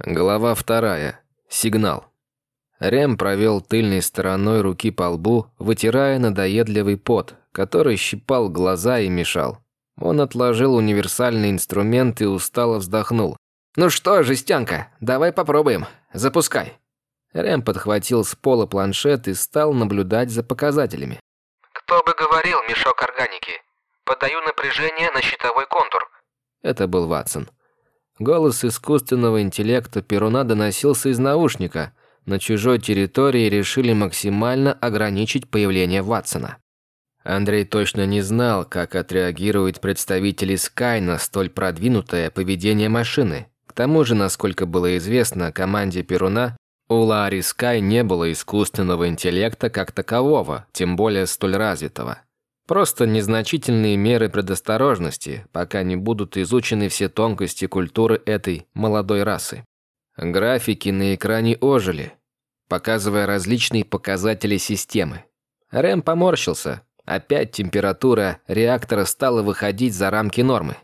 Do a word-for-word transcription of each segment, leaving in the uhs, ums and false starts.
Глава вторая. Сигнал. Рэм провел тыльной стороной руки по лбу, вытирая надоедливый пот, который щипал глаза и мешал. Он отложил универсальный инструмент и устало вздохнул. «Ну что, жестянка, давай попробуем. Запускай». Рэм подхватил с пола планшет и стал наблюдать за показателями. «Кто бы говорил, мешок органики. Подаю напряжение на щитовой контур». Это был Ватсон. Голос искусственного интеллекта Перуна доносился из наушника. На чужой территории решили максимально ограничить появление Ватсона. Андрей точно не знал, как отреагируют представители Скай на столь продвинутое поведение машины. К тому же, насколько было известно команде Перуна, у Лаари Скай не было искусственного интеллекта как такового, тем более столь развитого. Просто незначительные меры предосторожности, пока не будут изучены все тонкости культуры этой молодой расы. Графики на экране ожили, показывая различные показатели системы. Рэм поморщился. Опять температура реактора стала выходить за рамки нормы.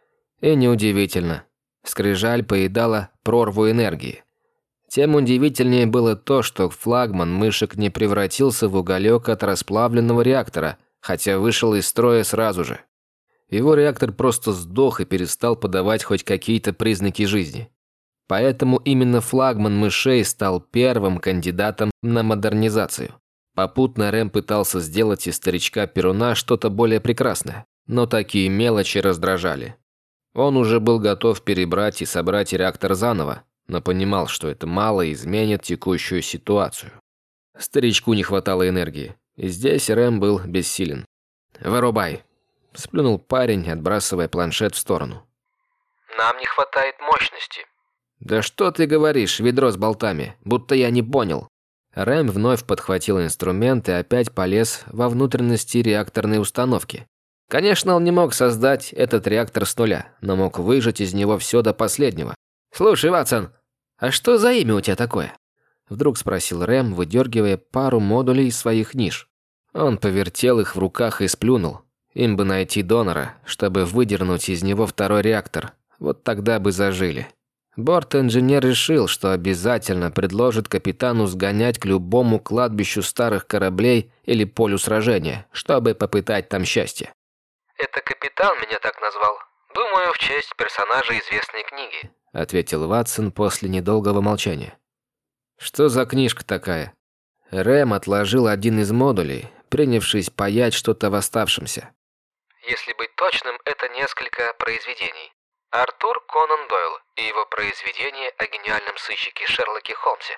И неудивительно. Скрижаль поедала прорву энергии. Тем удивительнее было то, что флагман мышек не превратился в уголек от расплавленного реактора, хотя вышел из строя сразу же. Его реактор просто сдох и перестал подавать хоть какие-то признаки жизни. Поэтому именно флагман мышей стал первым кандидатом на модернизацию. Попутно Рэм пытался сделать из старичка Перуна что-то более прекрасное, но такие мелочи раздражали. Он уже был готов перебрать и собрать реактор заново, но понимал, что это мало изменит текущую ситуацию. Старичку не хватало энергии, и здесь Рэм был бессилен. «Вырубай!» – сплюнул парень, отбрасывая планшет в сторону. «Нам не хватает мощности». «Да что ты говоришь, ведро с болтами, будто я не понял». Рэм вновь подхватил инструмент и опять полез во внутренности реакторной установки. Конечно, он не мог создать этот реактор с нуля, но мог выжать из него все до последнего. «Слушай, Ватсон, а что за имя у тебя такое?» Вдруг спросил Рэм, выдергивая пару модулей из своих ниш. Он повертел их в руках и сплюнул. Им бы найти донора, чтобы выдернуть из него второй реактор. Вот тогда бы зажили. Борт-инженер решил, что обязательно предложит капитану сгонять к любому кладбищу старых кораблей или полю сражения, чтобы попытать там счастье. «Это капитан меня так назвал. Думаю, в честь персонажа известной книги», — ответил Ватсон после недолгого молчания. «Что за книжка такая?» Рэм отложил один из модулей, принявшись паять что-то в оставшемся. «Если быть точным, это несколько произведений. Артур Конан Дойл и его произведение о гениальном сыщике Шерлоке Холмсе.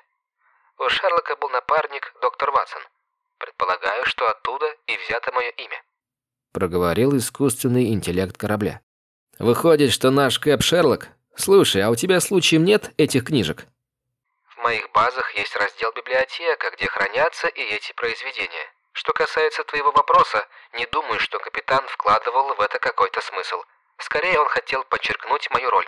У Шерлока был напарник доктор Ватсон. Предполагаю, что оттуда и взято мое имя», — проговорил искусственный интеллект корабля. «Выходит, что наш Кэп Шерлок? Слушай, а у тебя случаем нет этих книжек?» «В моих базах есть раздел библиотека, где хранятся и эти произведения. Что касается твоего вопроса, не думаю, что капитан вкладывал в это какой-то смысл. Скорее, он хотел подчеркнуть мою роль».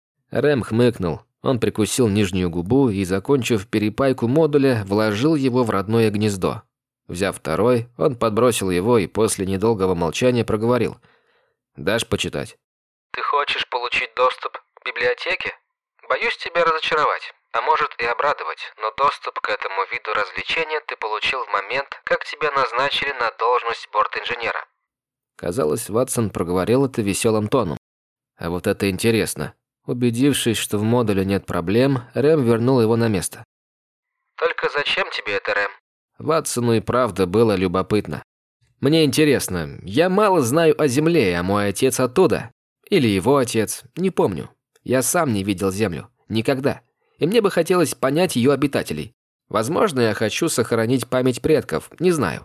Рэм хмыкнул. Он прикусил нижнюю губу и, закончив перепайку модуля, вложил его в родное гнездо. Взяв второй, он подбросил его и после недолгого молчания проговорил. «Дашь почитать?» «Ты хочешь получить доступ к библиотеке? Боюсь тебя разочаровать, а может и обрадовать, но доступ к этому виду развлечения ты получил в момент, как тебя назначили на должность борт-инженера». Казалось, Ватсон проговорил это веселым тоном. А вот это интересно. Убедившись, что в модуле нет проблем, Рэм вернул его на место. «Только зачем тебе это, Рэм?» Ватсону и правда было любопытно. «Мне интересно, я мало знаю о Земле, а мой отец оттуда. Или его отец, не помню. Я сам не видел Землю. Никогда. И мне бы хотелось понять ее обитателей. Возможно, я хочу сохранить память предков, не знаю».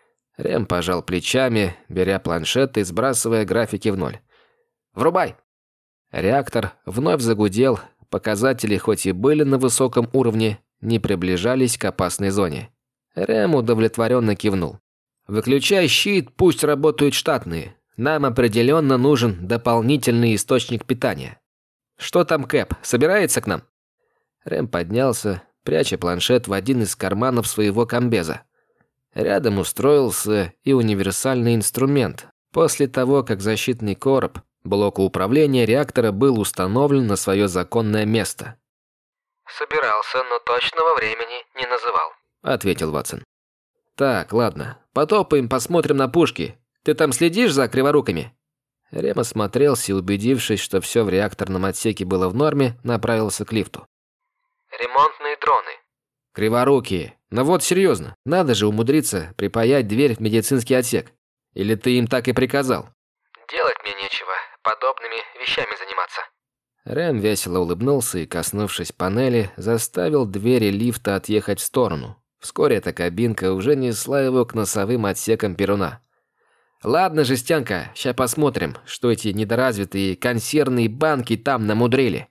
Рэм пожал плечами, беря планшет и сбрасывая графики в ноль. «Врубай!» Реактор вновь загудел, показатели хоть и были на высоком уровне, не приближались к опасной зоне. Рэм удовлетворенно кивнул. «Выключай щит, пусть работают штатные. Нам определенно нужен дополнительный источник питания. Что там Кэп, собирается к нам?» Рэм поднялся, пряча планшет в один из карманов своего комбеза. Рядом устроился и универсальный инструмент. После того, как защитный короб блока управления реактора был установлен на свое законное место. Собирался, но точного времени не называл. Ответил Ватсон. Так, ладно. Потопаем, посмотрим на пушки. Ты там следишь за криворуками? Рем осмотрелся и, убедившись, что все в реакторном отсеке было в норме, направился к лифту. Ремонтные дроны. Криворукие. Но вот серьезно, надо же умудриться припаять дверь в медицинский отсек. Или ты им так и приказал? Делать мне нечего, подобными вещами заниматься. Рэм весело улыбнулся и, коснувшись панели, заставил двери лифта отъехать в сторону. Вскоре эта кабинка уже несла его к носовым отсекам Перуна. «Ладно, жестянка, ща посмотрим, что эти недоразвитые консервные банки там намудрили».